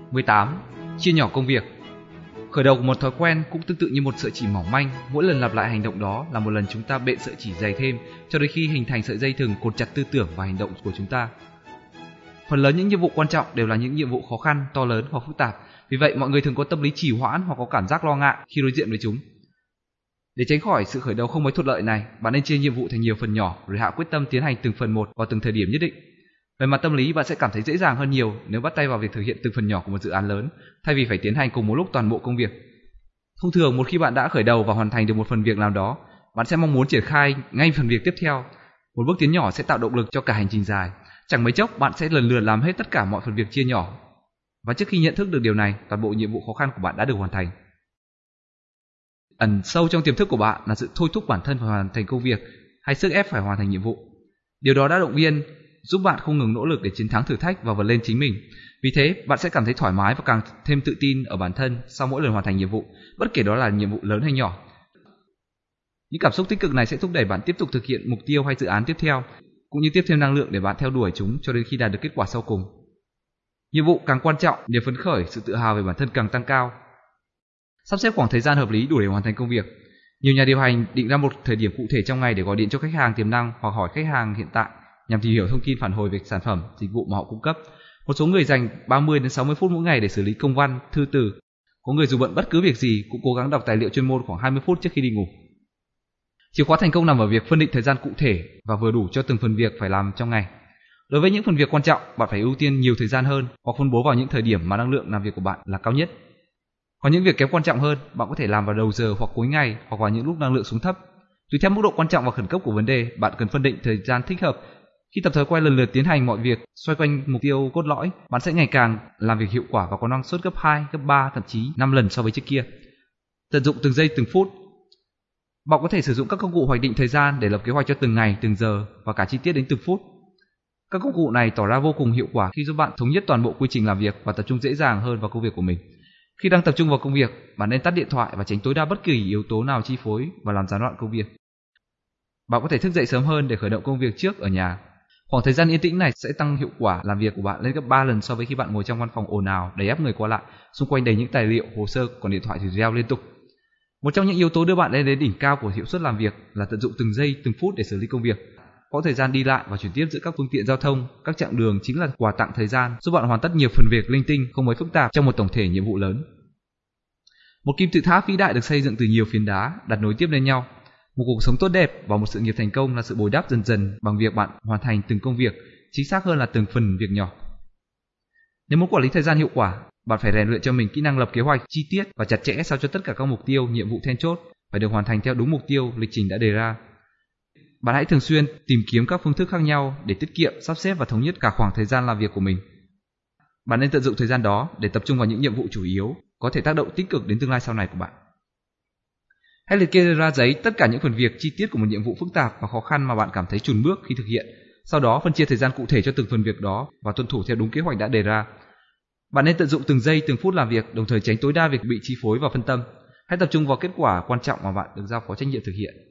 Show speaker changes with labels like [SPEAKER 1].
[SPEAKER 1] 18. Chia nhỏ công việc. Khởi đầu của một thói quen cũng tương tự như một sợi chỉ mỏng manh, mỗi lần lặp lại hành động đó là một lần chúng ta bện sợi chỉ dày thêm cho đến khi hình thành sợi dây thừng cột chặt tư tưởng và hành động của chúng ta. Phần lớn những nhiệm vụ quan trọng đều là những nhiệm vụ khó khăn, to lớn hoặc phức tạp, vì vậy mọi người thường có tâm lý trì hoãn hoặc có cảm giác lo ngại khi đối diện với chúng. Để tránh khỏi sự khởi đầu không mấy thuận lợi này, bạn nên chia nhiệm vụ thành nhiều phần nhỏ rồi hạ quyết tâm tiến hành từng phần một vào từng thời điểm nhất định. Về mặt tâm lý, bạn sẽ cảm thấy dễ dàng hơn nhiều nếu bắt tay vào việc thực hiện từng phần nhỏ của một dự án lớn, thay vì phải tiến hành cùng một lúc toàn bộ công việc. Thông thường, một khi bạn đã khởi đầu và hoàn thành được một phần việc nào đó, bạn sẽ mong muốn triển khai ngay phần việc tiếp theo. Một bước tiến nhỏ sẽ tạo động lực cho cả hành trình dài. Chẳng mấy chốc, bạn sẽ lần lượt làm hết tất cả mọi phần việc chia nhỏ. Và trước khi nhận thức được điều này, toàn bộ nhiệm vụ khó khăn của bạn đã được hoàn thành. Ẩn sâu trong tiềm thức của bạn là sự thôi thúc bản thân phải hoàn thành công việc hay sức ép phải hoàn thành nhiệm vụ. Điều đó đã động viên, giúp bạn không ngừng nỗ lực để chiến thắng thử thách và vượt lên chính mình. Vì thế, bạn sẽ cảm thấy thoải mái và càng thêm tự tin ở bản thân sau mỗi lần hoàn thành nhiệm vụ, bất kể đó là nhiệm vụ lớn hay nhỏ. Những cảm xúc tích cực này sẽ thúc đẩy bạn tiếp tục thực hiện mục tiêu hay dự án tiếp theo, cũng như tiếp thêm năng lượng để bạn theo đuổi chúng cho đến khi đạt được kết quả sau cùng. Nhiệm vụ càng quan trọng, niềm phấn khởi, sự tự hào về bản thân càng tăng cao. Sắp xếp khoảng thời gian hợp lý đủ để hoàn thành công việc. Nhiều nhà điều hành định ra một thời điểm cụ thể trong ngày để gọi điện cho khách hàng tiềm năng hoặc hỏi khách hàng hiện tại nhằm tìm hiểu thông tin phản hồi về sản phẩm, dịch vụ mà họ cung cấp. Một số người dành 30 đến 60 phút mỗi ngày để xử lý công văn, thư từ. Có người dù bận bất cứ việc gì cũng cố gắng đọc tài liệu chuyên môn khoảng 20 phút trước khi đi ngủ. Chìa khóa thành công nằm ở việc phân định thời gian cụ thể và vừa đủ cho từng phần việc phải làm trong ngày. Đối với những phần việc quan trọng, bạn phải ưu tiên nhiều thời gian hơn hoặc phân bố vào những thời điểm mà năng lượng làm việc của bạn là cao nhất. Còn những việc kém quan trọng hơn, bạn có thể làm vào đầu giờ hoặc cuối ngày hoặc vào những lúc năng lượng xuống thấp. Tùy theo mức độ quan trọng và khẩn cấp của vấn đề, bạn cần phân định thời gian thích hợp. Khi tập thói quen lần lượt tiến hành mọi việc xoay quanh mục tiêu cốt lõi, bạn sẽ ngày càng làm việc hiệu quả và có năng suất gấp 2, gấp 3, thậm chí 5 lần so với trước kia. Tận dụng từng giây từng phút. Bạn có thể sử dụng các công cụ hoạch định thời gian để lập kế hoạch cho từng ngày, từng giờ và cả chi tiết đến từng phút. Các công cụ này tỏ ra vô cùng hiệu quả khi giúp bạn thống nhất toàn bộ quy trình làm việc và tập trung dễ dàng hơn vào công việc của mình. Khi đang tập trung vào công việc, bạn nên tắt điện thoại và tránh tối đa bất kỳ yếu tố nào chi phối và làm gián đoạn công việc. Bạn có thể thức dậy sớm hơn để khởi động công việc trước ở nhà. Khoảng thời gian yên tĩnh này sẽ tăng hiệu quả làm việc của bạn lên gấp 3 lần so với khi bạn ngồi trong văn phòng ồn ào, đầy ắp người qua lại, xung quanh đầy những tài liệu, hồ sơ, còn điện thoại thì reo liên tục. Một trong những yếu tố đưa bạn lên đến đỉnh cao của hiệu suất làm việc là tận dụng từng giây, từng phút để xử lý công việc. Có thời gian đi lại và chuyển tiếp giữa các phương tiện giao thông, các chặng đường chính là quà tặng thời gian, giúp bạn hoàn tất nhiều phần việc linh tinh không mấy phức tạp trong một tổng thể nhiệm vụ lớn. Một kim tự tháp vĩ đại được xây dựng từ nhiều phiến đá đặt nối tiếp lên nhau. Một cuộc sống tốt đẹp và một sự nghiệp thành công là sự bồi đắp dần dần bằng việc bạn hoàn thành từng công việc, chính xác hơn là từng phần việc nhỏ. Nếu muốn quản lý thời gian hiệu quả, bạn phải rèn luyện cho mình kỹ năng lập kế hoạch chi tiết và chặt chẽ sao cho tất cả các mục tiêu, nhiệm vụ then chốt phải được hoàn thành theo đúng mục tiêu, lịch trình đã đề ra. Bạn hãy thường xuyên tìm kiếm các phương thức khác nhau để tiết kiệm, sắp xếp và thống nhất cả khoảng thời gian làm việc của mình. Bạn nên tận dụng thời gian đó để tập trung vào những nhiệm vụ chủ yếu, có thể tác động tích cực đến tương lai sau này của bạn. Hãy liệt kê ra giấy tất cả những phần việc chi tiết của một nhiệm vụ phức tạp và khó khăn mà bạn cảm thấy chùn bước khi thực hiện. Sau đó phân chia thời gian cụ thể cho từng phần việc đó và tuân thủ theo đúng kế hoạch đã đề ra. Bạn nên tận dụng từng giây từng phút làm việc, đồng thời tránh tối đa việc bị chi phối và phân tâm. Hãy tập trung vào kết quả quan trọng mà bạn được giao phó trách nhiệm thực hiện.